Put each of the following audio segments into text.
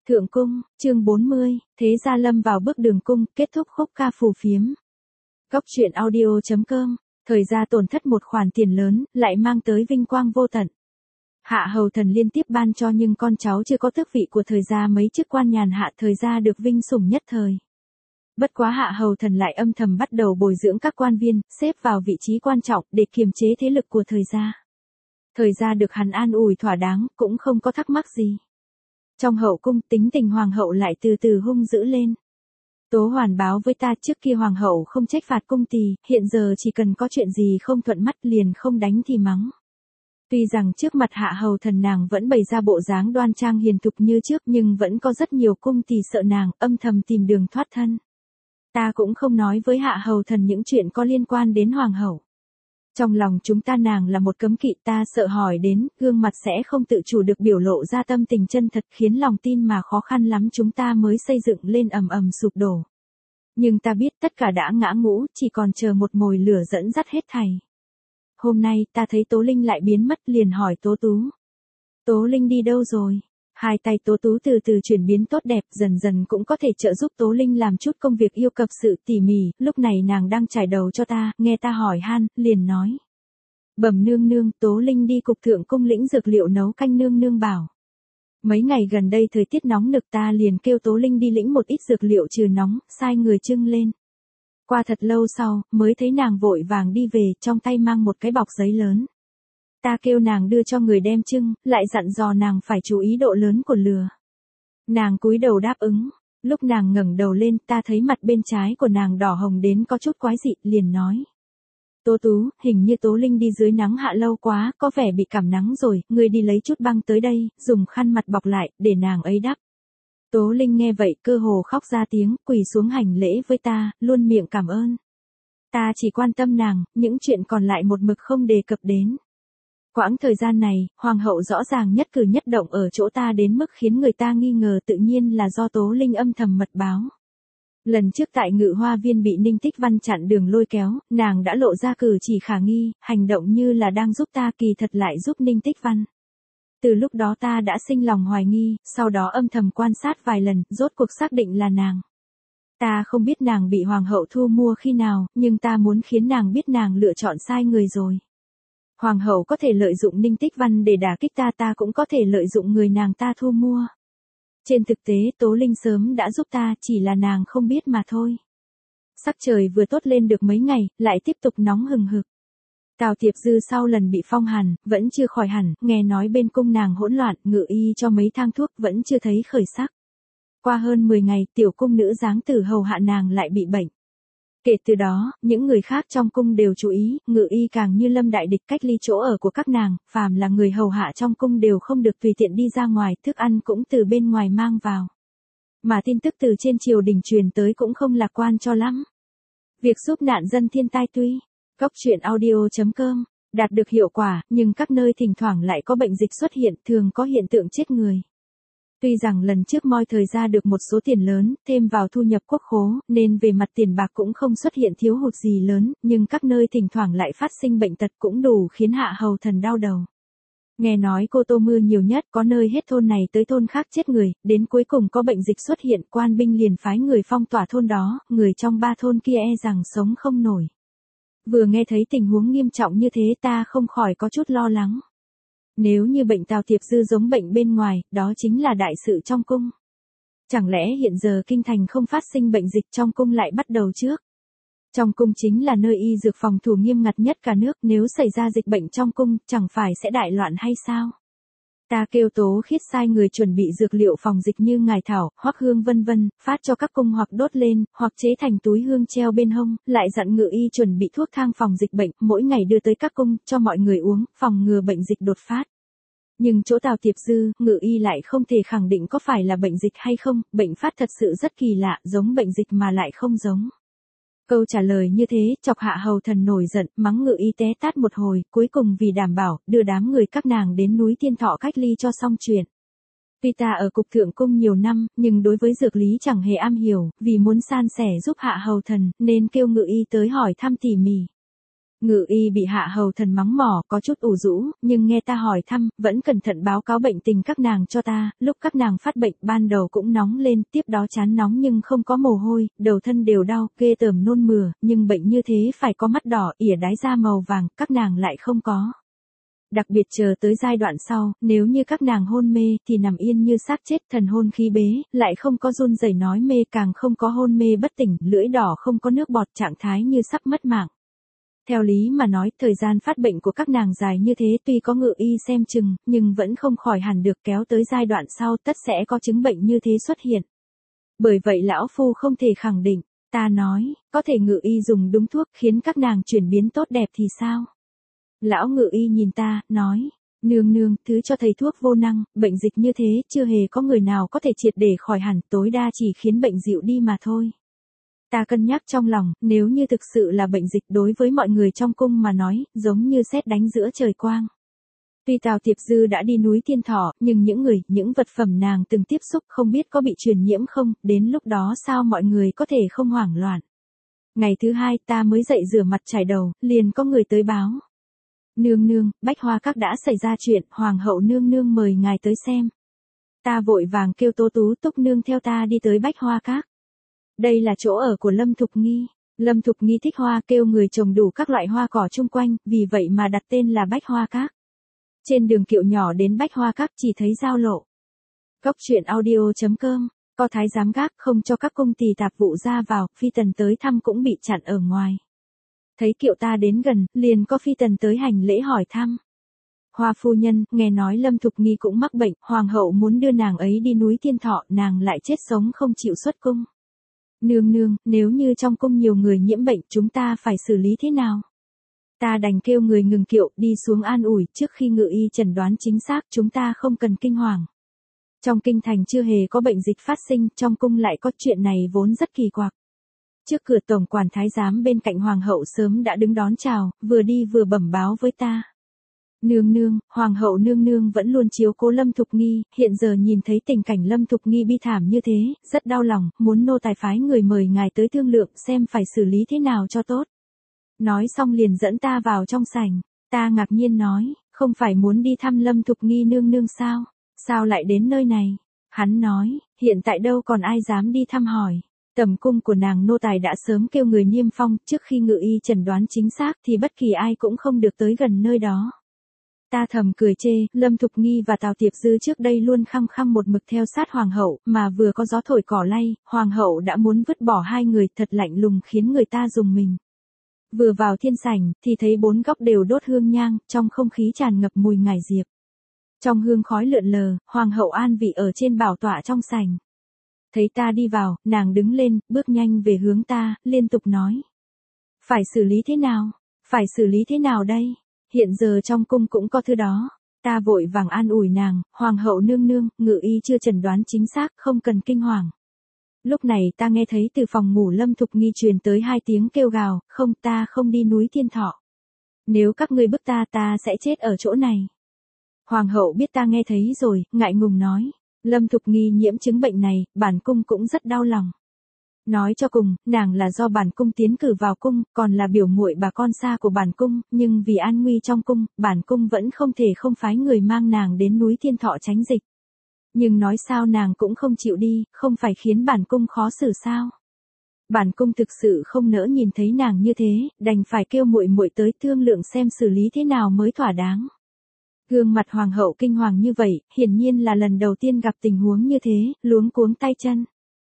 Thượng cung, chương 40, thế gia lâm vào bước đường cung, kết thúc khúc ca phù phiếm. Góc truyện audio.com, thời gia tổn thất một khoản tiền lớn, lại mang tới vinh quang vô tận. Hạ hầu thần liên tiếp ban cho nhưng con cháu chưa có tước vị của thời gia mấy chức quan nhàn hạ thời gia được vinh sủng nhất thời. Bất quá hạ hầu thần lại âm thầm bắt đầu bồi dưỡng các quan viên, xếp vào vị trí quan trọng để kiềm chế thế lực của thời gia. Thời gia được hắn an ủi thỏa đáng, cũng không có thắc mắc gì. Trong hậu cung tính tình hoàng hậu lại từ từ hung dữ lên. Tố Hoàn báo với ta trước kia hoàng hậu không trách phạt cung tỳ, hiện giờ chỉ cần có chuyện gì không thuận mắt liền không đánh thì mắng. Tuy rằng trước mặt hạ hầu thần nàng vẫn bày ra bộ dáng đoan trang hiền thục như trước nhưng vẫn có rất nhiều cung tỳ sợ nàng, âm thầm tìm đường thoát thân. Ta cũng không nói với hạ hầu thần những chuyện có liên quan đến hoàng hậu. Trong lòng chúng ta nàng là một cấm kỵ, ta sợ hỏi đến, gương mặt sẽ không tự chủ được biểu lộ ra tâm tình chân thật khiến lòng tin mà khó khăn lắm chúng ta mới xây dựng lên ầm ầm sụp đổ. Nhưng ta biết tất cả đã ngã ngũ, chỉ còn chờ một mồi lửa dẫn dắt hết thảy. Hôm nay ta thấy Tố Linh lại biến mất liền hỏi Tố Tú. Tố Linh đi đâu rồi? Hai tay Tố Tú từ từ chuyển biến tốt đẹp, dần dần cũng có thể trợ giúp Tố Linh làm chút công việc yêu cầu sự tỉ mỉ, lúc này nàng đang trải đầu cho ta, nghe ta hỏi han, liền nói. Bẩm nương nương, Tố Linh đi cục thượng cung lĩnh dược liệu nấu canh nương nương bảo. Mấy ngày gần đây thời tiết nóng nực ta liền kêu Tố Linh đi lĩnh một ít dược liệu trừ nóng, sai người trưng lên. Qua thật lâu sau, mới thấy nàng vội vàng đi về, trong tay mang một cái bọc giấy lớn. Ta kêu nàng đưa cho người đem trưng, lại dặn dò nàng phải chú ý độ lớn của lửa. Nàng cúi đầu đáp ứng, lúc nàng ngẩng đầu lên ta thấy mặt bên trái của nàng đỏ hồng đến có chút quái dị, liền nói. Tố Tú, hình như Tố Linh đi dưới nắng hạ lâu quá, có vẻ bị cảm nắng rồi, ngươi đi lấy chút băng tới đây, dùng khăn mặt bọc lại, để nàng ấy đắp. Tố Linh nghe vậy cơ hồ khóc ra tiếng, quỳ xuống hành lễ với ta, luôn miệng cảm ơn. Ta chỉ quan tâm nàng, những chuyện còn lại một mực không đề cập đến. Quãng thời gian này, hoàng hậu rõ ràng nhất cử nhất động ở chỗ ta đến mức khiến người ta nghi ngờ tự nhiên là do Tố Linh âm thầm mật báo. Lần trước tại Ngự Hoa Viên bị Ninh Tích Văn chặn đường lôi kéo, nàng đã lộ ra cử chỉ khả nghi, hành động như là đang giúp ta kỳ thật lại giúp Ninh Tích Văn. Từ lúc đó ta đã sinh lòng hoài nghi, sau đó âm thầm quan sát vài lần, rốt cuộc xác định là nàng. Ta không biết nàng bị hoàng hậu thu mua khi nào, nhưng ta muốn khiến nàng biết nàng lựa chọn sai người rồi. Hoàng hậu có thể lợi dụng Ninh Tích Văn để đả kích ta, ta cũng có thể lợi dụng người nàng ta thu mua. Trên thực tế Tố Linh sớm đã giúp ta, chỉ là nàng không biết mà thôi. Sắc trời vừa tốt lên được mấy ngày, lại tiếp tục nóng hừng hực. Tào Tiệp Dư sau lần bị phong hàn, vẫn chưa khỏi hẳn, nghe nói bên cung nàng hỗn loạn, ngự y cho mấy thang thuốc vẫn chưa thấy khởi sắc. Qua hơn 10 ngày, tiểu cung nữ giáng tử hầu hạ nàng lại bị bệnh. Kể từ đó, những người khác trong cung đều chú ý, ngự y càng như lâm đại địch cách ly chỗ ở của các nàng, phàm là người hầu hạ trong cung đều không được tùy tiện đi ra ngoài, thức ăn cũng từ bên ngoài mang vào. Mà tin tức từ trên triều đình truyền tới cũng không lạc quan cho lắm. Việc giúp nạn dân thiên tai tuy, góc truyện audio.com, đạt được hiệu quả, nhưng các nơi thỉnh thoảng lại có bệnh dịch xuất hiện, thường có hiện tượng chết người. Tuy rằng lần trước moi thời ra được một số tiền lớn, thêm vào thu nhập quốc khố, nên về mặt tiền bạc cũng không xuất hiện thiếu hụt gì lớn, nhưng các nơi thỉnh thoảng lại phát sinh bệnh tật cũng đủ khiến hạ hầu thần đau đầu. Nghe nói Cô Tô mưa nhiều nhất, có nơi hết thôn này tới thôn khác chết người, đến cuối cùng có bệnh dịch xuất hiện, quan binh liền phái người phong tỏa thôn đó, người trong 3 thôn kia e rằng sống không nổi. Vừa nghe thấy tình huống nghiêm trọng như thế ta không khỏi có chút lo lắng. Nếu như bệnh Tào Tiệp Dư giống bệnh bên ngoài, đó chính là đại sự trong cung. Chẳng lẽ hiện giờ kinh thành không phát sinh bệnh dịch trong cung lại bắt đầu trước? Trong cung chính là nơi y dược phòng thủ nghiêm ngặt nhất cả nước, nếu xảy ra dịch bệnh trong cung, chẳng phải sẽ đại loạn hay sao? Ta kêu Tố Khiết sai người chuẩn bị dược liệu phòng dịch như ngải thảo, hoắc hương vân vân, phát cho các cung hoặc đốt lên, hoặc chế thành túi hương treo bên hông, lại dặn ngự y chuẩn bị thuốc thang phòng dịch bệnh, mỗi ngày đưa tới các cung, cho mọi người uống, phòng ngừa bệnh dịch đột phát. Nhưng chỗ Tào Tiệp Dư, ngự y lại không thể khẳng định có phải là bệnh dịch hay không, bệnh phát thật sự rất kỳ lạ, giống bệnh dịch mà lại không giống. Câu trả lời như thế, chọc hạ hầu thần nổi giận, mắng ngự y té tát một hồi, cuối cùng vì đảm bảo, đưa đám người các nàng đến núi Tiên Thọ cách ly cho xong chuyện. Tuy ta ở cục thượng cung nhiều năm, nhưng đối với dược lý chẳng hề am hiểu, vì muốn san sẻ giúp hạ hầu thần, nên kêu ngự y tới hỏi thăm tỉ mỉ. Ngự y bị hạ hầu thần mắng mỏ, có chút ủ rũ, nhưng nghe ta hỏi thăm, vẫn cẩn thận báo cáo bệnh tình các nàng cho ta, lúc các nàng phát bệnh ban đầu cũng nóng lên, tiếp đó chán nóng nhưng không có mồ hôi, đầu thân đều đau, ghê tởm nôn mửa, nhưng bệnh như thế phải có mắt đỏ, ỉa đái da màu vàng, các nàng lại không có. Đặc biệt chờ tới giai đoạn sau, nếu như các nàng hôn mê thì nằm yên như xác chết, thần hôn khí bế, lại không có run rẩy nói mê, càng không có hôn mê bất tỉnh, lưỡi đỏ không có nước bọt, trạng thái như sắp mất mạng. Theo lý mà nói, thời gian phát bệnh của các nàng dài như thế, tuy có ngự y xem chừng, nhưng vẫn không khỏi hẳn được, kéo tới giai đoạn sau tất sẽ có chứng bệnh như thế xuất hiện. Bởi vậy lão phu không thể khẳng định. Ta nói, có thể ngự y dùng đúng thuốc khiến các nàng chuyển biến tốt đẹp thì sao? Lão ngự y nhìn ta, nói, nương nương, thứ cho thầy thuốc vô năng, bệnh dịch như thế, chưa hề có người nào có thể triệt để khỏi hẳn, tối đa chỉ khiến bệnh dịu đi mà thôi. Ta cân nhắc trong lòng, nếu như thực sự là bệnh dịch đối với mọi người trong cung mà nói, giống như sét đánh giữa trời quang. Tuy Tào Tiệp Dư đã đi núi Thiên Thọ, nhưng những vật phẩm nàng từng tiếp xúc không biết có bị truyền nhiễm không, đến lúc đó sao mọi người có thể không hoảng loạn. Ngày thứ hai ta mới dậy rửa mặt chải đầu, liền có người tới báo. Nương nương, Bách Hoa Các đã xảy ra chuyện, Hoàng hậu nương nương mời ngài tới xem. Ta vội vàng kêu Tố Tú Túc nương theo ta đi tới Bách Hoa Các. Đây là chỗ ở của Lâm Thục Nghi. Lâm Thục Nghi thích hoa, kêu người trồng đủ các loại hoa cỏ chung quanh, vì vậy mà đặt tên là Bách Hoa Các. Trên đường kiệu nhỏ đến Bách Hoa Các chỉ thấy giao lộ. Cốc truyện audio.com, có thái giám gác không cho các cung tỳ tạp vụ ra vào, phi tần tới thăm cũng bị chặn ở ngoài. Thấy kiệu ta đến gần, liền có phi tần tới hành lễ hỏi thăm. Hoa phu nhân, nghe nói Lâm Thục Nghi cũng mắc bệnh, hoàng hậu muốn đưa nàng ấy đi núi Thiên Thọ, nàng lại chết sống không chịu xuất cung. Nương nương, nếu như trong cung nhiều người nhiễm bệnh, chúng ta phải xử lý thế nào? Ta đành kêu người ngừng kiệu, đi xuống an ủi, trước khi ngự y chẩn đoán chính xác, chúng ta không cần kinh hoàng. Trong kinh thành chưa hề có bệnh dịch phát sinh, trong cung lại có chuyện này vốn rất kỳ quặc. Trước cửa tổng quản thái giám bên cạnh hoàng hậu sớm đã đứng đón chào, vừa đi vừa bẩm báo với ta. Nương nương, hoàng hậu nương nương vẫn luôn chiếu cố Lâm Thục Nghi, hiện giờ nhìn thấy tình cảnh Lâm Thục Nghi bi thảm như thế, rất đau lòng, muốn nô tài phái người mời ngài tới thương lượng xem phải xử lý thế nào cho tốt. Nói xong liền dẫn ta vào trong sảnh, ta ngạc nhiên nói, không phải muốn đi thăm Lâm Thục Nghi nương nương sao, sao lại đến nơi này? Hắn nói, hiện tại đâu còn ai dám đi thăm hỏi. Tầm cung của nàng nô tài đã sớm kêu người niêm phong, trước khi ngự y chẩn đoán chính xác thì bất kỳ ai cũng không được tới gần nơi đó. Ta thầm cười chê, Lâm Thục Nghi và Tào Tiệp Dư trước đây luôn khăng khăng một mực theo sát hoàng hậu, mà vừa có gió thổi cỏ lay, hoàng hậu đã muốn vứt bỏ hai người, thật lạnh lùng khiến người ta rùng mình. Vừa vào thiên sảnh, thì thấy bốn góc đều đốt hương nhang, trong không khí tràn ngập mùi ngải diệp. Trong hương khói lượn lờ, hoàng hậu an vị ở trên bảo tọa trong sảnh. Thấy ta đi vào, nàng đứng lên, bước nhanh về hướng ta, liên tục nói. Phải xử lý thế nào? Phải xử lý thế nào đây? Hiện giờ trong cung cũng có thứ đó. Ta vội vàng an ủi nàng, hoàng hậu nương nương, ngự y chưa chẩn đoán chính xác, không cần kinh hoàng. Lúc này ta nghe thấy từ phòng ngủ Lâm Thục Nghi truyền tới hai tiếng kêu gào, không, ta không đi núi Thiên Thọ. Nếu các ngươi bức ta sẽ chết ở chỗ này. Hoàng hậu biết ta nghe thấy rồi, ngại ngùng nói, Lâm Thục Nghi nhiễm chứng bệnh này, bản cung cũng rất đau lòng. Nói cho cùng, nàng là do bản cung tiến cử vào cung, còn là biểu muội bà con xa của bản cung, nhưng vì an nguy trong cung, bản cung vẫn không thể không phái người mang nàng đến núi Thiên Thọ tránh dịch. Nhưng nói sao nàng cũng không chịu đi, không phải khiến bản cung khó xử sao? Bản cung thực sự không nỡ nhìn thấy nàng như thế, đành phải kêu muội muội tới thương lượng xem xử lý thế nào mới thỏa đáng. Gương mặt hoàng hậu kinh hoàng như vậy, hiển nhiên là lần đầu tiên gặp tình huống như thế, luống cuống tay chân.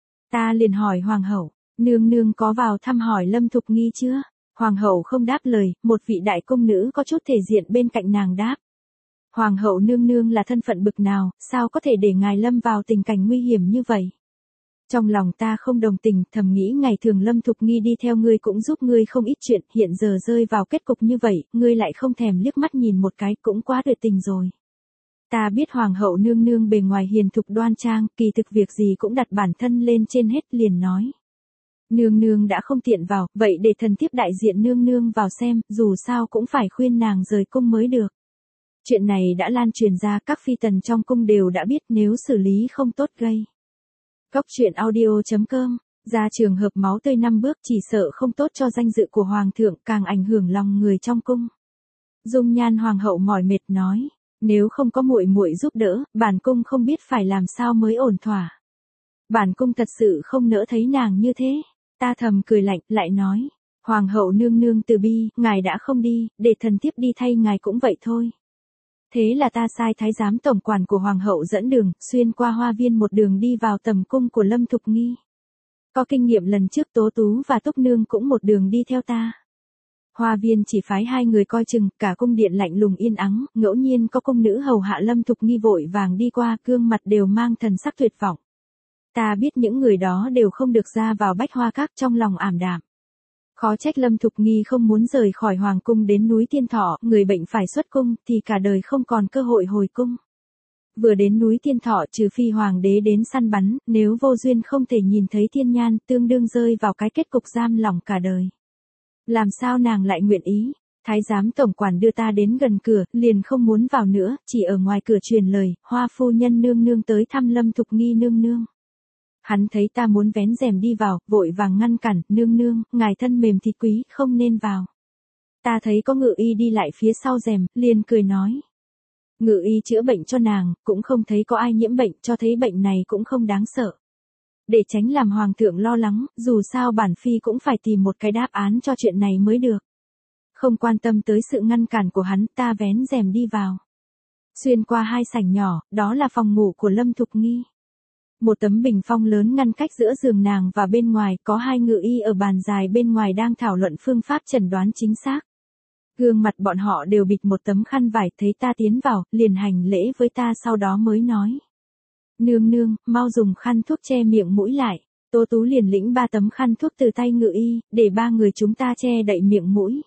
Ta liền hỏi hoàng hậu, nương nương có vào thăm hỏi Lâm Thục Nghi chưa? Hoàng hậu không đáp lời, một vị đại cung nữ có chút thể diện bên cạnh nàng đáp. Hoàng hậu nương nương là thân phận bực nào, sao có thể để ngài lâm vào tình cảnh nguy hiểm như vậy? Trong lòng ta không đồng tình, thầm nghĩ ngày thường Lâm Thục Nghi đi theo ngươi cũng giúp ngươi không ít chuyện, hiện giờ rơi vào kết cục như vậy, ngươi lại không thèm liếc mắt nhìn một cái, cũng quá tuyệt tình rồi. Ta biết hoàng hậu nương nương bề ngoài hiền thục đoan trang, kỳ thực việc gì cũng đặt bản thân lên trên hết, liền nói. Nương nương đã không tiện vào, vậy để thần thiếp đại diện nương nương vào xem, dù sao cũng phải khuyên nàng rời cung mới được. Chuyện này đã lan truyền ra, các phi tần trong cung đều đã biết, nếu xử lý không tốt gây. Cốc truyện audio.com Ra trường hợp máu tươi 5 bước chỉ sợ không tốt cho danh dự của hoàng thượng, càng ảnh hưởng lòng người trong cung. Dung nhan hoàng hậu mỏi mệt nói, nếu không có muội muội giúp đỡ, bản cung không biết phải làm sao mới ổn thỏa. Bản cung thật sự không nỡ thấy nàng như thế. Ta thầm cười lạnh, lại nói, hoàng hậu nương nương từ bi, ngài đã không đi, để thần thiếp đi thay ngài cũng vậy thôi. Thế là ta sai thái giám tổng quản của hoàng hậu dẫn đường, xuyên qua hoa viên một đường đi vào tầm cung của Lâm Thục Nghi. Có kinh nghiệm lần trước Tố Tú và Túc Nương cũng một đường đi theo ta. Hoa viên chỉ phái 2 người coi chừng, cả cung điện lạnh lùng yên ắng, ngẫu nhiên có cung nữ hầu hạ Lâm Thục Nghi vội vàng đi qua, gương mặt đều mang thần sắc tuyệt vọng. Ta biết những người đó đều không được ra vào Bách Hoa Các, trong lòng ảm đạm. Khó trách Lâm Thục Nghi không muốn rời khỏi hoàng cung đến núi Tiên Thọ, người bệnh phải xuất cung thì cả đời không còn cơ hội hồi cung. Vừa đến núi Tiên Thọ trừ phi hoàng đế đến săn bắn, nếu vô duyên không thể nhìn thấy thiên nhan, tương đương rơi vào cái kết cục giam lỏng cả đời. Làm sao nàng lại nguyện ý? Thái giám tổng quản đưa ta đến gần cửa, liền không muốn vào nữa, chỉ ở ngoài cửa truyền lời, Hoa phu nhân nương nương tới thăm Lâm Thục Nghi nương nương. Hắn thấy ta muốn vén rèm đi vào, vội vàng ngăn cản, nương nương, ngài thân mềm thịt quý, không nên vào. Ta thấy có ngự y đi lại phía sau rèm, liền cười nói. Ngự y chữa bệnh cho nàng, cũng không thấy có ai nhiễm bệnh, cho thấy bệnh này cũng không đáng sợ. Để tránh làm hoàng thượng lo lắng, dù sao bản phi cũng phải tìm một cái đáp án cho chuyện này mới được. Không quan tâm tới sự ngăn cản của hắn, ta vén rèm đi vào. Xuyên qua 2 sảnh nhỏ, đó là phòng ngủ của Lâm Thục Nghi. Một tấm bình phong lớn ngăn cách giữa giường nàng và bên ngoài, có 2 ngự y ở bàn dài bên ngoài đang thảo luận phương pháp chẩn đoán chính xác. Gương mặt bọn họ đều bịt một tấm khăn vải, thấy ta tiến vào, liền hành lễ với ta, sau đó mới nói. Nương nương, mau dùng khăn thuốc che miệng mũi lại. Tố Tú liền lĩnh 3 tấm khăn thuốc từ tay ngự y, để 3 người chúng ta che đậy miệng mũi.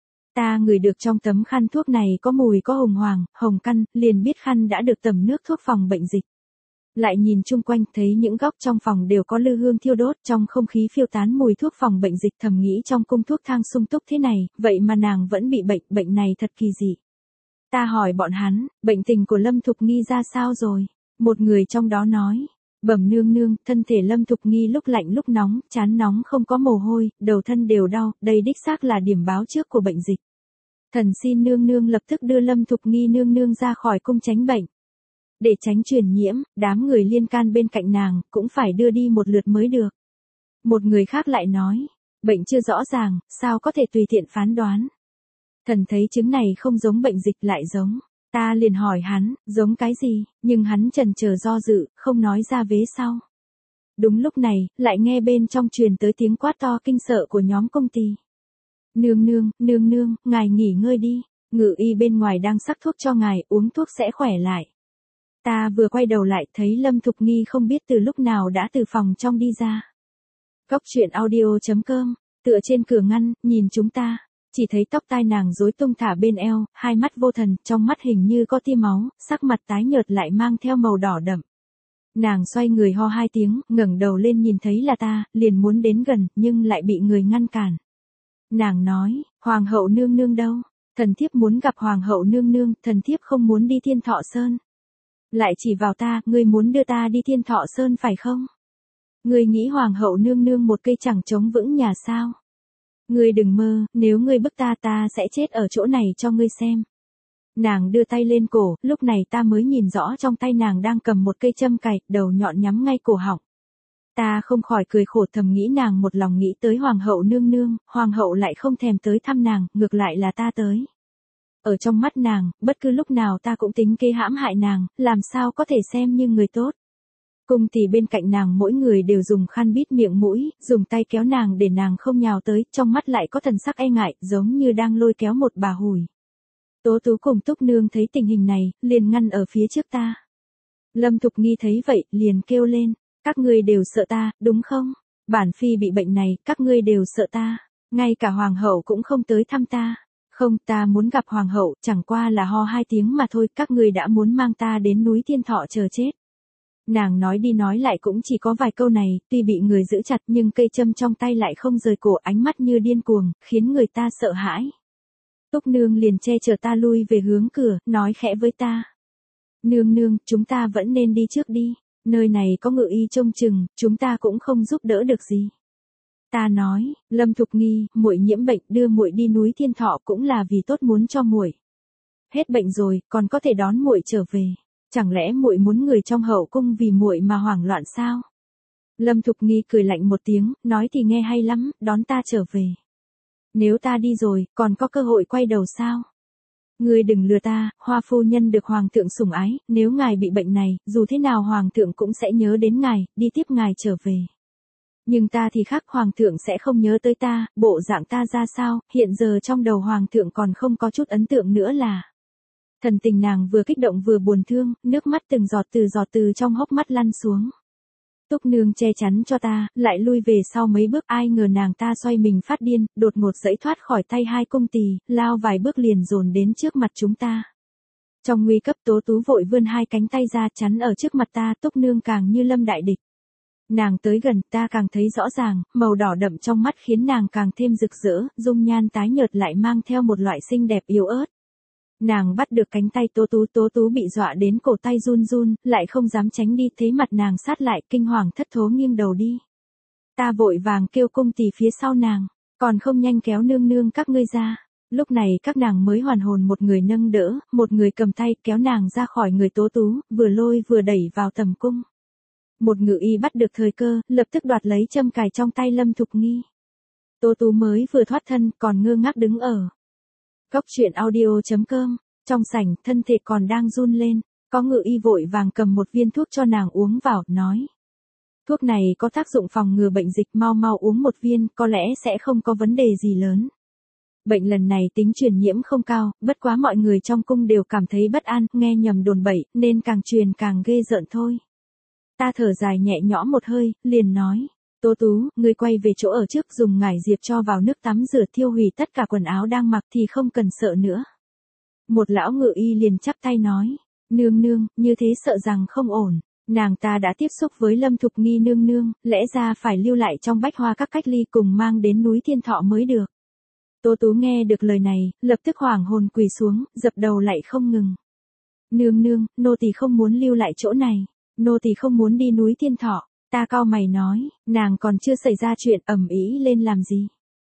Ta ngửi được trong tấm khăn thuốc này có mùi có hồng hoàng, hồng căn, liền biết khăn đã được tẩm nước thuốc phòng bệnh dịch. Lại nhìn chung quanh thấy những góc trong phòng đều có lư hương thiêu đốt, trong không khí phiêu tán mùi thuốc phòng bệnh dịch, thầm nghĩ trong cung thuốc thang sung túc thế này, vậy mà nàng vẫn bị bệnh, bệnh này thật kỳ dị. Ta hỏi bọn hắn, bệnh tình của Lâm Thục Nghi ra sao rồi? Một người trong đó nói, bẩm nương nương, thân thể Lâm Thục Nghi lúc lạnh lúc nóng, chán nóng không có mồ hôi, đầu thân đều đau, đây đích xác là điểm báo trước của bệnh dịch. Thần xin nương nương lập tức đưa Lâm Thục Nghi nương nương ra khỏi cung tránh bệnh. Để tránh truyền nhiễm, đám người liên can bên cạnh nàng, cũng phải đưa đi một lượt mới được. Một người khác lại nói, bệnh chưa rõ ràng, sao có thể tùy tiện phán đoán. Thần thấy chứng này không giống bệnh dịch lại giống. Ta liền hỏi hắn, giống cái gì, nhưng hắn chần chờ do dự, không nói ra vế sau. Đúng lúc này, lại nghe bên trong truyền tới tiếng quát to kinh sợ của nhóm công tỳ. Nương nương, ngài nghỉ ngơi đi, ngự y bên ngoài đang sắc thuốc cho ngài, uống thuốc sẽ khỏe lại. Ta vừa quay đầu lại thấy Lâm Thục Nghi không biết từ lúc nào đã từ phòng trong đi ra. Góc truyện audio.com, tựa trên cửa ngăn, nhìn chúng ta. Chỉ thấy tóc tai nàng rối tung thả bên eo, 2 mắt vô thần, trong mắt hình như có tia máu, sắc mặt tái nhợt lại mang theo màu đỏ đậm. Nàng xoay người ho 2 tiếng, ngẩng đầu lên nhìn thấy là ta, liền muốn đến gần, nhưng lại bị người ngăn cản. Nàng nói, Hoàng hậu nương nương đâu? Thần thiếp muốn gặp Hoàng hậu nương nương, thần thiếp không muốn đi Thiên Thọ Sơn. Lại chỉ vào ta, ngươi muốn đưa ta đi Thiên Thọ Sơn phải không? Ngươi nghĩ Hoàng hậu nương nương một cây chẳng chống vững nhà sao? Ngươi đừng mơ, nếu ngươi bức ta sẽ chết ở chỗ này cho ngươi xem. Nàng đưa tay lên cổ, lúc này ta mới nhìn rõ trong tay nàng đang cầm một cây châm cài, đầu nhọn nhắm ngay cổ họng. Ta không khỏi cười khổ, thầm nghĩ nàng một lòng nghĩ tới Hoàng hậu nương nương, Hoàng hậu lại không thèm tới thăm nàng, ngược lại là ta tới. Ở trong mắt nàng, bất cứ lúc nào ta cũng tính kế hãm hại nàng, làm sao có thể xem như người tốt. Cung tỳ bên cạnh nàng mỗi người đều dùng khăn bít miệng mũi, dùng tay kéo nàng để nàng không nhào tới, trong mắt lại có thần sắc e ngại, giống như đang lôi kéo một bà hủi. Tố Tú cùng Túc Nương thấy tình hình này, liền ngăn ở phía trước ta. Lâm Thục Nghi thấy vậy, liền kêu lên, các ngươi đều sợ ta, đúng không? Bản phi bị bệnh này, các ngươi đều sợ ta, ngay cả Hoàng hậu cũng không tới thăm ta. Không, ta muốn gặp Hoàng hậu, chẳng qua là ho 2 tiếng mà thôi, các ngươi đã muốn mang ta đến núi Thiên Thọ chờ chết. Nàng nói đi nói lại cũng chỉ có vài câu này, tuy bị người giữ chặt nhưng cây châm trong tay lại không rời cổ, ánh mắt như điên cuồng, khiến người ta sợ hãi. Túc Nương liền che chở ta lui về hướng cửa, nói khẽ với ta. Nương, chúng ta vẫn nên đi trước đi. Nơi này có ngự y trông chừng, chúng ta cũng không giúp đỡ được gì. Ta nói, Lâm Thục Nghi, muội nhiễm bệnh đưa muội đi núi Thiên Thọ cũng là vì tốt muốn cho muội. Hết bệnh rồi, còn có thể đón muội trở về. Chẳng lẽ muội muốn người trong hậu cung vì muội mà hoảng loạn sao? Lâm Thục Nghi cười lạnh một tiếng, nói thì nghe hay lắm, đón ta trở về. Nếu ta đi rồi, còn có cơ hội quay đầu sao? Ngươi đừng lừa ta, Hoa phu nhân được hoàng thượng sủng ái, nếu ngài bị bệnh này, dù thế nào hoàng thượng cũng sẽ nhớ đến ngài, đi tiếp ngài trở về. Nhưng ta thì khác, hoàng thượng sẽ không nhớ tới ta, bộ dạng ta ra sao, hiện giờ trong đầu hoàng thượng còn không có chút ấn tượng nữa là. Thần tình nàng vừa kích động vừa buồn thương, nước mắt từng giọt từ trong hốc mắt lăn xuống. Túc nương che chắn cho ta, lại lui về sau mấy bước, ai ngờ nàng ta xoay mình phát điên, đột ngột giãy thoát khỏi tay hai cung tỳ, lao vài bước liền dồn đến trước mặt chúng ta. Trong nguy cấp Tố Tú vội vươn hai cánh tay ra chắn ở trước mặt ta, Túc nương càng như lâm đại địch. Nàng tới gần, ta càng thấy rõ ràng, màu đỏ đậm trong mắt khiến nàng càng thêm rực rỡ, dung nhan tái nhợt lại mang theo một loại xinh đẹp yếu ớt. Nàng bắt được cánh tay Tố Tú bị dọa đến cổ tay run run, lại không dám tránh đi, thấy mặt nàng sát lại, kinh hoàng thất thố nghiêng đầu đi. Ta vội vàng kêu cung tỳ phía sau nàng, còn không nhanh kéo nương nương các ngươi ra. Lúc này các nàng mới hoàn hồn, một người nâng đỡ, một người cầm tay kéo nàng ra khỏi người Tố Tú, vừa lôi vừa đẩy vào tầm cung. Một ngự y bắt được thời cơ, lập tức đoạt lấy châm cài trong tay Lâm Thục Nghi. Tố Tú mới vừa thoát thân, còn ngơ ngác đứng ở. Cốc truyện audio.com, trong sảnh, thân thể còn đang run lên, có ngự y vội vàng cầm một viên thuốc cho nàng uống vào, nói. Thuốc này có tác dụng phòng ngừa bệnh dịch, mau uống một viên, có lẽ sẽ không có vấn đề gì lớn. Bệnh lần này tính truyền nhiễm không cao, bất quá mọi người trong cung đều cảm thấy bất an, nghe nhầm đồn bậy, nên càng truyền càng ghê rợn thôi. Ta thở dài nhẹ nhõm một hơi, liền nói. Tố Tú, ngươi quay về chỗ ở trước, dùng ngải diệp cho vào nước tắm rửa, thiêu hủy tất cả quần áo đang mặc thì không cần sợ nữa. Một lão ngự y liền chắp tay nói, nương nương, như thế sợ rằng không ổn. Nàng ta đã tiếp xúc với Lâm Thục Nghi nương nương, lẽ ra phải lưu lại trong bách hoa các cách ly cùng mang đến núi Thiên Thọ mới được. Tố Tú nghe được lời này, lập tức hoảng hồn quỳ xuống, dập đầu lại không ngừng. Nương nương, nô tỳ không muốn lưu lại chỗ này, nô tỳ không muốn đi núi Thiên Thọ. Ta cau mày nói, nàng còn chưa xảy ra chuyện ầm ĩ lên làm gì.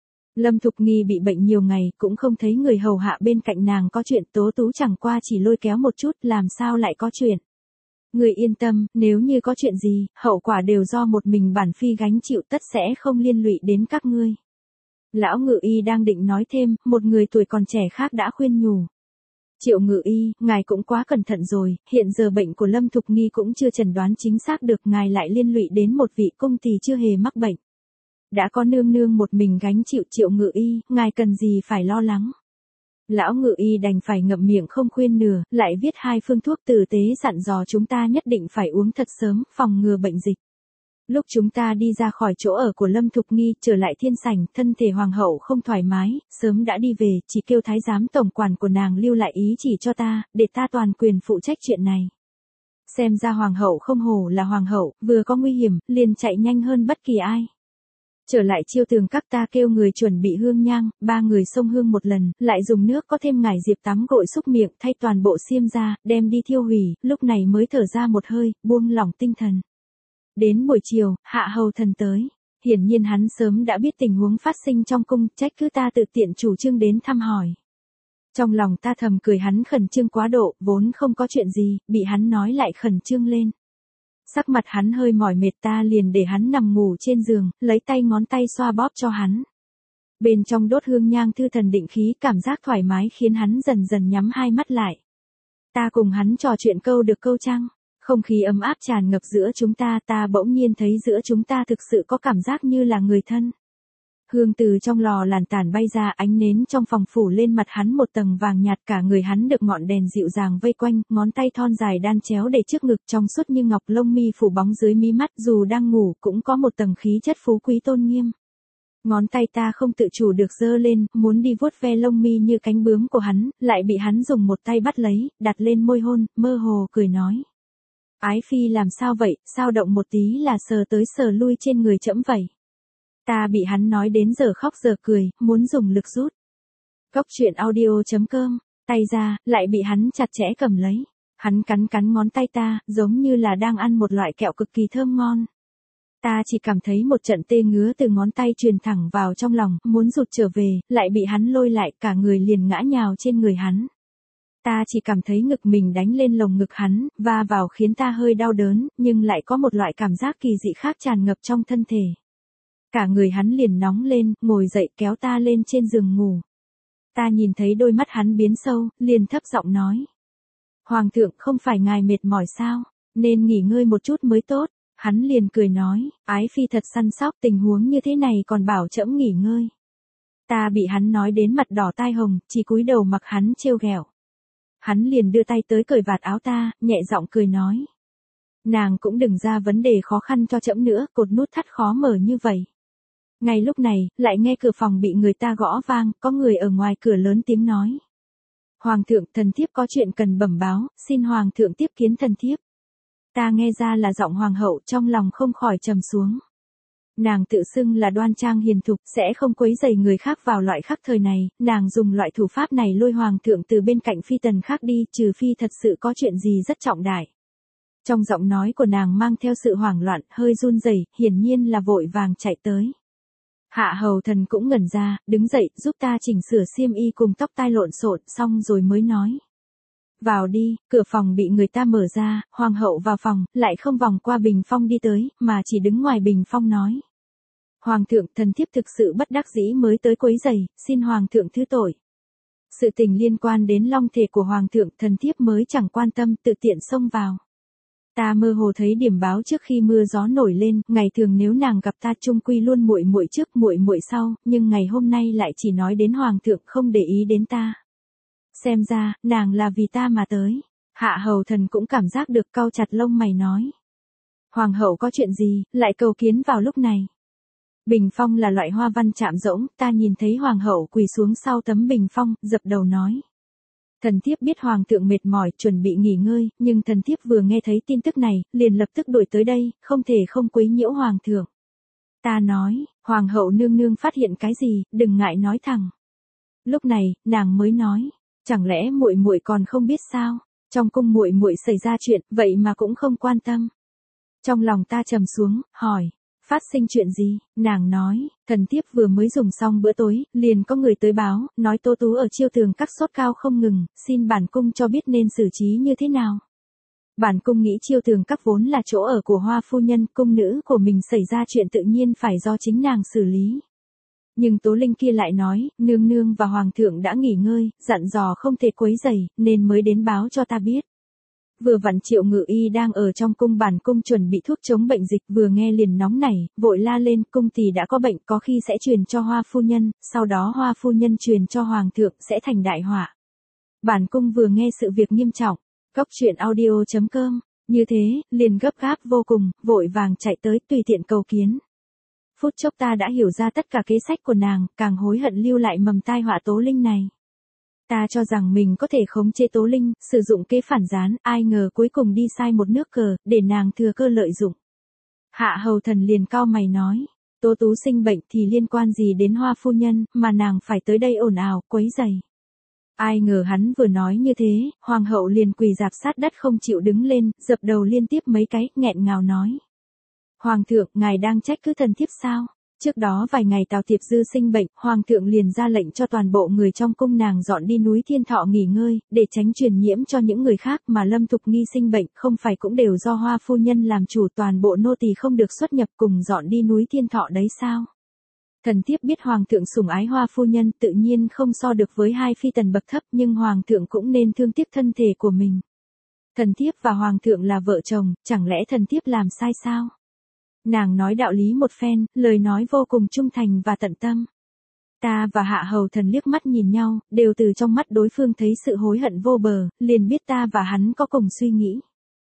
Lâm Thục Nghi bị bệnh nhiều ngày, cũng không thấy người hầu hạ bên cạnh nàng có chuyện, Tố Tú chẳng qua chỉ lôi kéo một chút, làm sao lại có chuyện. Người yên tâm, nếu như có chuyện gì, hậu quả đều do một mình bản phi gánh chịu, tất sẽ không liên lụy đến các ngươi. Lão ngự y đang định nói thêm, một người tuổi còn trẻ khác đã khuyên nhủ. Triệu ngự y, ngài cũng quá cẩn thận rồi, hiện giờ bệnh của Lâm Thục Nghi cũng chưa chẩn đoán chính xác được, ngài lại liên lụy đến một vị cung tỳ chưa hề mắc bệnh. Đã có nương nương một mình gánh chịu, Triệu ngự y, ngài cần gì phải lo lắng. Lão ngự y đành phải ngậm miệng không khuyên nửa, lại viết hai phương thuốc tử tế dặn dò chúng ta nhất định phải uống thật sớm, phòng ngừa bệnh dịch. Lúc chúng ta đi ra khỏi chỗ ở của Lâm Thục Nghi, trở lại thiên sảnh, thân thể hoàng hậu không thoải mái, sớm đã đi về, chỉ kêu thái giám tổng quản của nàng lưu lại ý chỉ cho ta, để ta toàn quyền phụ trách chuyện này. Xem ra hoàng hậu không hổ là hoàng hậu, vừa có nguy hiểm, liền chạy nhanh hơn bất kỳ ai. Trở lại Chiêu Tường các, ta kêu người chuẩn bị hương nhang, 3 người xông hương một lần, lại dùng nước có thêm ngải diệp tắm gội xúc miệng, thay toàn bộ xiêm ra, đem đi thiêu hủy, lúc này mới thở ra một hơi, buông lỏng tinh thần. Đến buổi chiều, hạ hầu thần tới. Hiển nhiên hắn sớm đã biết tình huống phát sinh trong cung, trách cứ ta tự tiện chủ trương đến thăm hỏi. Trong lòng ta thầm cười, hắn khẩn trương quá độ, vốn không có chuyện gì, bị hắn nói lại khẩn trương lên. Sắc mặt hắn hơi mỏi mệt, ta liền để hắn nằm ngủ trên giường, lấy tay ngón tay xoa bóp cho hắn. Bên trong đốt hương nhang thư thần định khí, cảm giác thoải mái khiến hắn dần dần nhắm hai mắt lại. Ta cùng hắn trò chuyện câu được câu trăng. Không khí ấm áp tràn ngập giữa chúng ta, ta bỗng nhiên thấy giữa chúng ta thực sự có cảm giác như là người thân. Hương từ trong lò làn tản bay ra, ánh nến trong phòng phủ lên mặt hắn một tầng vàng nhạt, cả người hắn được ngọn đèn dịu dàng vây quanh, ngón tay thon dài đan chéo để trước ngực, trong suốt như ngọc, lông mi phủ bóng dưới mí mắt, dù đang ngủ cũng có một tầng khí chất phú quý tôn nghiêm. Ngón tay ta không tự chủ được giơ lên, muốn đi vuốt ve lông mi như cánh bướm của hắn, lại bị hắn dùng một tay bắt lấy, đặt lên môi hôn, mơ hồ cười nói. Ái phi làm sao vậy, sao động một tí là sờ tới sờ lui trên người trẫm vậy. Ta bị hắn nói đến giờ khóc giờ cười, muốn dùng lực rút. Cốc truyện audio.com, tay ra, lại bị hắn chặt chẽ cầm lấy. Hắn cắn cắn ngón tay ta, giống như là đang ăn một loại kẹo cực kỳ thơm ngon. Ta chỉ cảm thấy một trận tê ngứa từ ngón tay truyền thẳng vào trong lòng, muốn rụt trở về, lại bị hắn lôi lại, cả người liền ngã nhào trên người hắn. Ta chỉ cảm thấy ngực mình đánh lên lồng ngực hắn, va vào khiến ta hơi đau đớn, nhưng lại có một loại cảm giác kỳ dị khác tràn ngập trong thân thể. Cả người hắn liền nóng lên, ngồi dậy kéo ta lên trên giường ngủ. Ta nhìn thấy đôi mắt hắn biến sâu, liền thấp giọng nói. Hoàng thượng, không phải ngài mệt mỏi sao, nên nghỉ ngơi một chút mới tốt. Hắn liền cười nói, ái phi thật săn sóc, tình huống như thế này còn bảo trẫm nghỉ ngơi. Ta bị hắn nói đến mặt đỏ tai hồng, chỉ cúi đầu mặc hắn trêu ghẹo. Hắn liền đưa tay tới cởi vạt áo ta, nhẹ giọng cười nói. Nàng cũng đừng ra vấn đề khó khăn cho trẫm nữa, cột nút thắt khó mở như vậy. Ngay lúc này, lại nghe cửa phòng bị người ta gõ vang, có người ở ngoài cửa lớn tiếng nói. Hoàng thượng, thần thiếp có chuyện cần bẩm báo, xin hoàng thượng tiếp kiến thần thiếp. Ta nghe ra là giọng hoàng hậu, trong lòng không khỏi trầm xuống. Nàng tự xưng là đoan trang hiền thục, sẽ không quấy rầy người khác vào loại khắc thời này, nàng dùng loại thủ pháp này lôi hoàng thượng từ bên cạnh phi tần khác đi, trừ phi thật sự có chuyện gì rất trọng đại. Trong giọng nói của nàng mang theo sự hoảng loạn, hơi run rẩy, hiển nhiên là vội vàng chạy tới. Hạ hầu thần cũng ngẩn ra, đứng dậy, giúp ta chỉnh sửa xiêm y cùng tóc tai lộn xộn, xong rồi mới nói. Vào đi, cửa phòng bị người ta mở ra, hoàng hậu vào phòng, lại không vòng qua bình phong đi tới, mà chỉ đứng ngoài bình phong nói. Hoàng thượng, thần thiếp thực sự bất đắc dĩ mới tới quấy rầy, xin hoàng thượng thứ tội. Sự tình liên quan đến long thể của hoàng thượng, thần thiếp mới chẳng quan tâm, tự tiện xông vào. Ta mơ hồ thấy điểm báo trước khi mưa gió nổi lên, ngày thường nếu nàng gặp ta chung quy luôn muội muội trước muội muội sau, nhưng ngày hôm nay lại chỉ nói đến hoàng thượng, không để ý đến ta. Xem ra, nàng là vì ta mà tới. Hạ hầu thần cũng cảm giác được, cau chặt lông mày nói. Hoàng hậu có chuyện gì, lại cầu kiến vào lúc này. Bình phong là loại hoa văn chạm rỗng, ta nhìn thấy hoàng hậu quỳ xuống sau tấm bình phong, dập đầu nói. Thần thiếp biết hoàng thượng mệt mỏi, chuẩn bị nghỉ ngơi, nhưng thần thiếp vừa nghe thấy tin tức này, liền lập tức đuổi tới đây, không thể không quấy nhiễu hoàng thượng. Ta nói, hoàng hậu nương nương phát hiện cái gì, đừng ngại nói thẳng. Lúc này, nàng mới nói, chẳng lẽ muội muội còn không biết sao? Trong cung muội muội xảy ra chuyện, vậy mà cũng không quan tâm. Trong lòng ta trầm xuống, hỏi, phát sinh chuyện gì? Nàng nói, thần thiếp vừa mới dùng xong bữa tối, liền có người tới báo, nói Tô Tú ở Chiêu Tường Các sốt cao không ngừng, xin bản cung cho biết nên xử trí như thế nào. Bản cung nghĩ Chiêu Tường Các vốn là chỗ ở của Hoa phu nhân, cung nữ của mình xảy ra chuyện tự nhiên phải do chính nàng xử lý. Nhưng Tố Linh kia lại nói, nương nương và hoàng thượng đã nghỉ ngơi, dặn dò không thể quấy rầy, nên mới đến báo cho ta biết. Vừa vặn Triệu Ngự Y đang ở trong cung, bản cung chuẩn bị thuốc chống bệnh dịch, vừa nghe liền nóng nảy, vội la lên, cung tỷ đã có bệnh, có khi sẽ truyền cho Hoa phu nhân, sau đó Hoa phu nhân truyền cho hoàng thượng, sẽ thành đại họa. Bản cung vừa nghe sự việc nghiêm trọng. Cóc truyện audio.com, như thế, liền gấp gáp vô cùng, vội vàng chạy tới, tùy tiện cầu kiến. Phút chốc ta đã hiểu ra tất cả kế sách của nàng, càng hối hận lưu lại mầm tai họa Tố Linh này. Ta cho rằng mình có thể khống chế Tố Linh, sử dụng kế phản gián, ai ngờ cuối cùng đi sai một nước cờ, để nàng thừa cơ lợi dụng. Hạ hầu thần liền cau mày nói, Tố Tú sinh bệnh thì liên quan gì đến Hoa phu nhân, mà nàng phải tới đây ồn ào, quấy rầy. Ai ngờ hắn vừa nói như thế, hoàng hậu liền quỳ rạp sát đất không chịu đứng lên, dập đầu liên tiếp mấy cái, nghẹn ngào nói. Hoàng thượng, ngài đang trách cứ thần thiếp sao? Trước đó vài ngày Tào Tiệp Dư sinh bệnh, hoàng thượng liền ra lệnh cho toàn bộ người trong cung nàng dọn đi núi Thiên Thọ nghỉ ngơi, để tránh truyền nhiễm cho những người khác, mà Lâm Thục Nghi sinh bệnh, không phải cũng đều do Hoa phu nhân làm chủ, toàn bộ nô tỳ không được xuất nhập cùng dọn đi núi Thiên Thọ đấy sao? Thần thiếp biết hoàng thượng sủng ái Hoa phu nhân, tự nhiên không so được với hai phi tần bậc thấp, nhưng hoàng thượng cũng nên thương tiếc thân thể của mình. Thần thiếp và hoàng thượng là vợ chồng, chẳng lẽ thần thiếp làm sai sao? Nàng nói đạo lý một phen, lời nói vô cùng trung thành và tận tâm. Ta và hạ hầu thần liếc mắt nhìn nhau, đều từ trong mắt đối phương thấy sự hối hận vô bờ, liền biết ta và hắn có cùng suy nghĩ.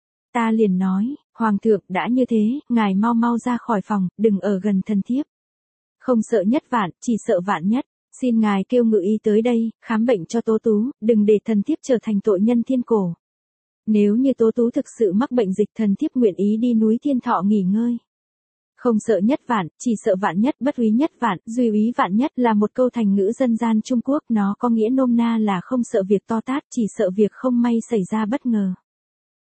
Ta liền nói, hoàng thượng đã như thế, ngài mau mau ra khỏi phòng, đừng ở gần thần thiếp. Không sợ nhất vạn, chỉ sợ vạn nhất, xin ngài kêu Ngự Y tới đây, khám bệnh cho Tố Tú, đừng để thần thiếp trở thành tội nhân thiên cổ. Nếu như Tố Tú thực sự mắc bệnh dịch, thần thiếp nguyện ý đi núi Thiên Thọ nghỉ ngơi. Không sợ nhất vạn, chỉ sợ vạn nhất, bất úy nhất vạn, duy úy vạn nhất là một câu thành ngữ dân gian Trung Quốc, nó có nghĩa nôm na là không sợ việc to tát, chỉ sợ việc không may xảy ra bất ngờ.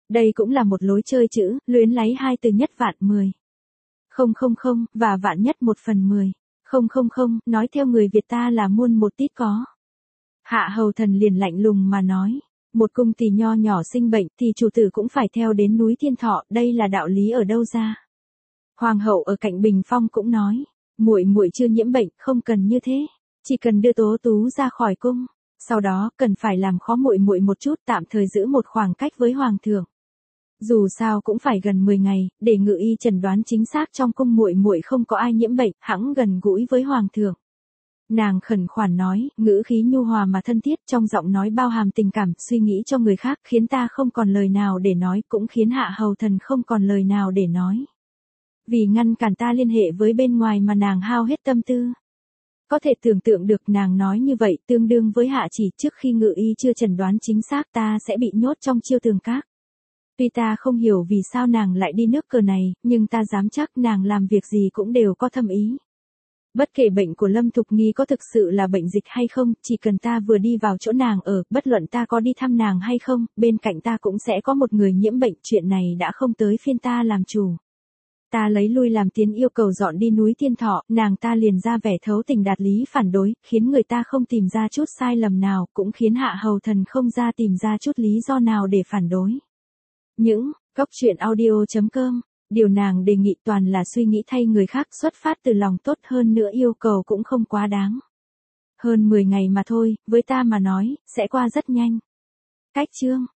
Đây cũng là một lối chơi chữ, luyến lấy hai từ nhất vạn 10. 000 và vạn nhất 1/10. 000, nói theo người Việt ta là muôn một tít có. Hạ hầu thần liền lạnh lùng mà nói. Một cung tỳ nho nhỏ sinh bệnh thì chủ tử cũng phải theo đến núi Thiên Thọ, đây là đạo lý ở đâu ra? Hoàng hậu ở cạnh bình phong cũng nói. Muội muội chưa nhiễm bệnh, không cần như thế. Chỉ cần đưa Tố Tú ra khỏi cung. Sau đó, cần phải làm khó muội muội một chút, tạm thời giữ một khoảng cách với hoàng thượng. Dù sao cũng phải gần 10 ngày, để ngự y chẩn đoán chính xác trong cung muội muội không có ai nhiễm bệnh, hẵng gần gũi với hoàng thượng. Nàng khẩn khoản nói, ngữ khí nhu hòa mà thân thiết, trong giọng nói bao hàm tình cảm, suy nghĩ cho người khác, khiến ta không còn lời nào để nói, cũng khiến Hạ hầu thần không còn lời nào để nói. Vì ngăn cản ta liên hệ với bên ngoài mà nàng hao hết tâm tư. Có thể tưởng tượng được nàng nói như vậy tương đương với Hạ chỉ, trước khi ngự y chưa chẩn đoán chính xác ta sẽ bị nhốt trong chiêu tường các. Tuy ta không hiểu vì sao nàng lại đi nước cờ này, nhưng ta dám chắc nàng làm việc gì cũng đều có thâm ý. Bất kể bệnh của Lâm Thục Nghi có thực sự là bệnh dịch hay không, chỉ cần ta vừa đi vào chỗ nàng ở, bất luận ta có đi thăm nàng hay không, bên cạnh ta cũng sẽ có một người nhiễm bệnh, chuyện này đã không tới phiên ta làm chủ. Ta lấy lui làm tiến yêu cầu dọn đi núi Thiên Thọ, nàng ta liền ra vẻ thấu tình đạt lý phản đối, khiến người ta không tìm ra chút sai lầm nào, cũng khiến Hạ hầu thần không ra tìm ra chút lý do nào để phản đối. Những góc truyện audio.com, điều nàng đề nghị toàn là suy nghĩ thay người khác, xuất phát từ lòng tốt, hơn nữa yêu cầu cũng không quá đáng. Hơn 10 ngày mà thôi, với ta mà nói, sẽ qua rất nhanh. Cách chương